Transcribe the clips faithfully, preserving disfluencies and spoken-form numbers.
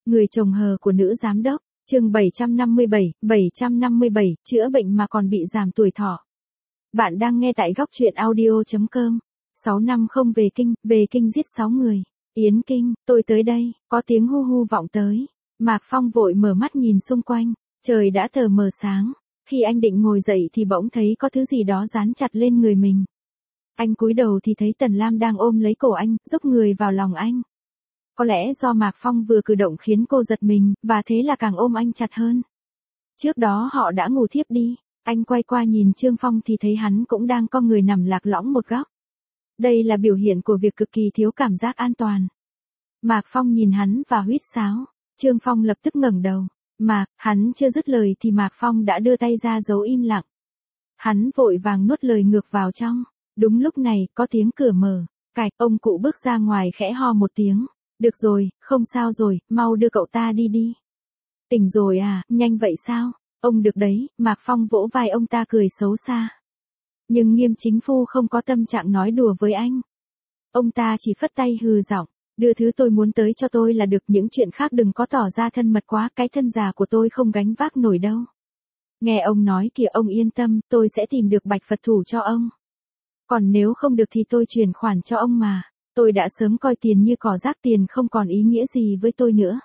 Người chồng hờ của nữ giám đốc, chương bảy trăm năm mươi bảy, bảy trăm năm mươi bảy, chữa bệnh mà còn bị giảm tuổi thọ. Bạn đang nghe tại góc truyện audio chấm com. sáu năm không về kinh, về kinh giết sáu người. Yến Kinh, tôi tới đây, có tiếng hu hu vọng tới. Mạc Phong vội mở mắt nhìn xung quanh, trời đã tờ mờ sáng. Khi anh định ngồi dậy thì bỗng thấy có thứ gì đó dán chặt lên người mình. Anh cúi đầu thì thấy Tần Lam đang ôm lấy cổ anh, giúp người vào lòng anh. Có lẽ do Mạc Phong vừa cử động khiến cô giật mình, và thế là càng ôm anh chặt hơn. Trước đó họ đã ngủ thiếp đi, anh quay qua nhìn Trương Phong thì thấy hắn cũng đang co người nằm lạc lõng một góc. Đây là biểu hiện của việc cực kỳ thiếu cảm giác an toàn. Mạc Phong nhìn hắn và huýt sáo, Trương Phong lập tức ngẩng đầu. Mạc, hắn chưa dứt lời thì Mạc Phong đã đưa tay ra giấu im lặng. Hắn vội vàng nuốt lời ngược vào trong. Đúng lúc này, có tiếng cửa mở. Cạch, ông cụ bước ra ngoài khẽ ho một tiếng. Được rồi, không sao rồi, mau đưa cậu ta đi đi. Tỉnh rồi à, nhanh vậy sao? Ông được đấy, Mạc Phong vỗ vai ông ta cười xấu xa. Nhưng Nghiêm Chính Phu không có tâm trạng nói đùa với anh. Ông ta chỉ phất tay hừ giọng, đưa thứ tôi muốn tới cho tôi là được, những chuyện khác đừng có tỏ ra thân mật quá, cái thân già của tôi không gánh vác nổi đâu. Nghe ông nói kìa, ông yên tâm, tôi sẽ tìm được bạch Phật thủ cho ông. Còn nếu không được thì tôi chuyển khoản cho ông mà. Tôi đã sớm coi tiền như cỏ rác, tiền không còn ý nghĩa gì với tôi nữa.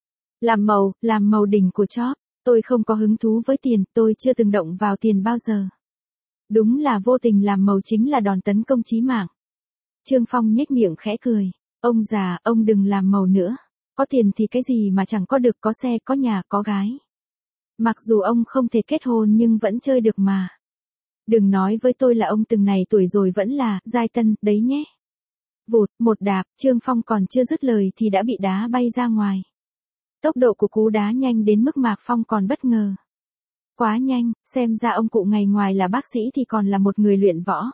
Làm màu, làm màu đỉnh của chóp, tôi không có hứng thú với tiền, tôi chưa từng động vào tiền bao giờ. Đúng là vô tình làm màu chính là đòn tấn công chí mạng. Trương Phong nhếch miệng khẽ cười, ông già, ông đừng làm màu nữa. Có tiền thì cái gì mà chẳng có được, có xe, có nhà, có gái. Mặc dù ông không thể kết hôn nhưng vẫn chơi được mà. Đừng nói với tôi là ông từng này tuổi rồi vẫn là giai tân, đấy nhé. Vụt, một đạp, Trương Phong còn chưa dứt lời thì đã bị đá bay ra ngoài. Tốc độ của cú đá nhanh đến mức Mạc Phong còn bất ngờ. Quá nhanh, xem ra ông cụ ngày ngoài là bác sĩ thì còn là một người luyện võ.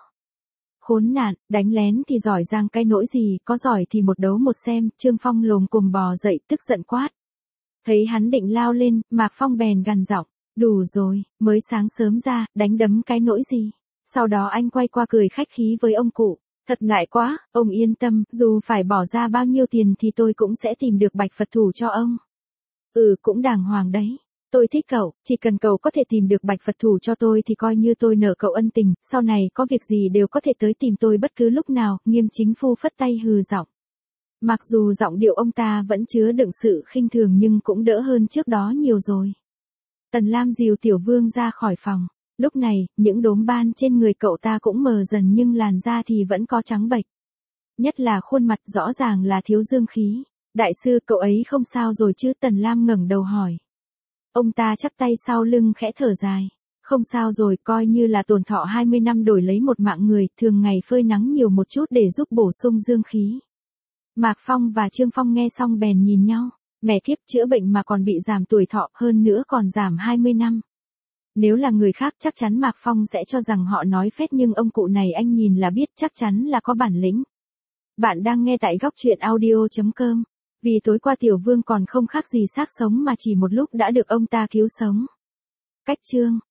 Khốn nạn, đánh lén thì giỏi giang cái nỗi gì, có giỏi thì một đấu một xem. Trương Phong lồm cồm bò dậy tức giận quát. Thấy hắn định lao lên, Mạc Phong bèn gằn giọng, đủ rồi, mới sáng sớm ra, đánh đấm cái nỗi gì. Sau đó anh quay qua cười khách khí với ông cụ. Thật ngại quá, ông yên tâm, dù phải bỏ ra bao nhiêu tiền thì tôi cũng sẽ tìm được bạch Phật thủ cho ông. Ừ, cũng đàng hoàng đấy. Tôi thích cậu, chỉ cần cậu có thể tìm được bạch Phật thủ cho tôi thì coi như tôi nợ cậu ân tình, sau này có việc gì đều có thể tới tìm tôi bất cứ lúc nào. Nghiêm Chính Phu phất tay hừ giọng. Mặc dù giọng điệu ông ta vẫn chứa đựng sự khinh thường nhưng cũng đỡ hơn trước đó nhiều rồi. Tần Lam dìu Tiểu Vương ra khỏi phòng. Lúc này, những đốm ban trên người cậu ta cũng mờ dần nhưng làn da thì vẫn có trắng bệch. Nhất là khuôn mặt rõ ràng là thiếu dương khí. Đại sư, cậu ấy không sao rồi chứ? Tần Lam ngẩng đầu hỏi. Ông ta chắp tay sau lưng khẽ thở dài. Không sao rồi, coi như là tồn thọ hai mươi năm đổi lấy một mạng người, thường ngày phơi nắng nhiều một chút để giúp bổ sung dương khí. Mạc Phong và Trương Phong nghe xong bèn nhìn nhau. Mẹ kiếp, chữa bệnh mà còn bị giảm tuổi thọ, hơn nữa còn giảm hai mươi năm. Nếu là người khác chắc chắn Mạc Phong sẽ cho rằng họ nói phét, nhưng ông cụ này anh nhìn là biết chắc chắn là có bản lĩnh. Bạn đang nghe tại góc truyện audio chấm com. Vì tối qua Tiểu Vương còn không khác gì xác sống mà chỉ một lúc đã được ông ta cứu sống. Cách chương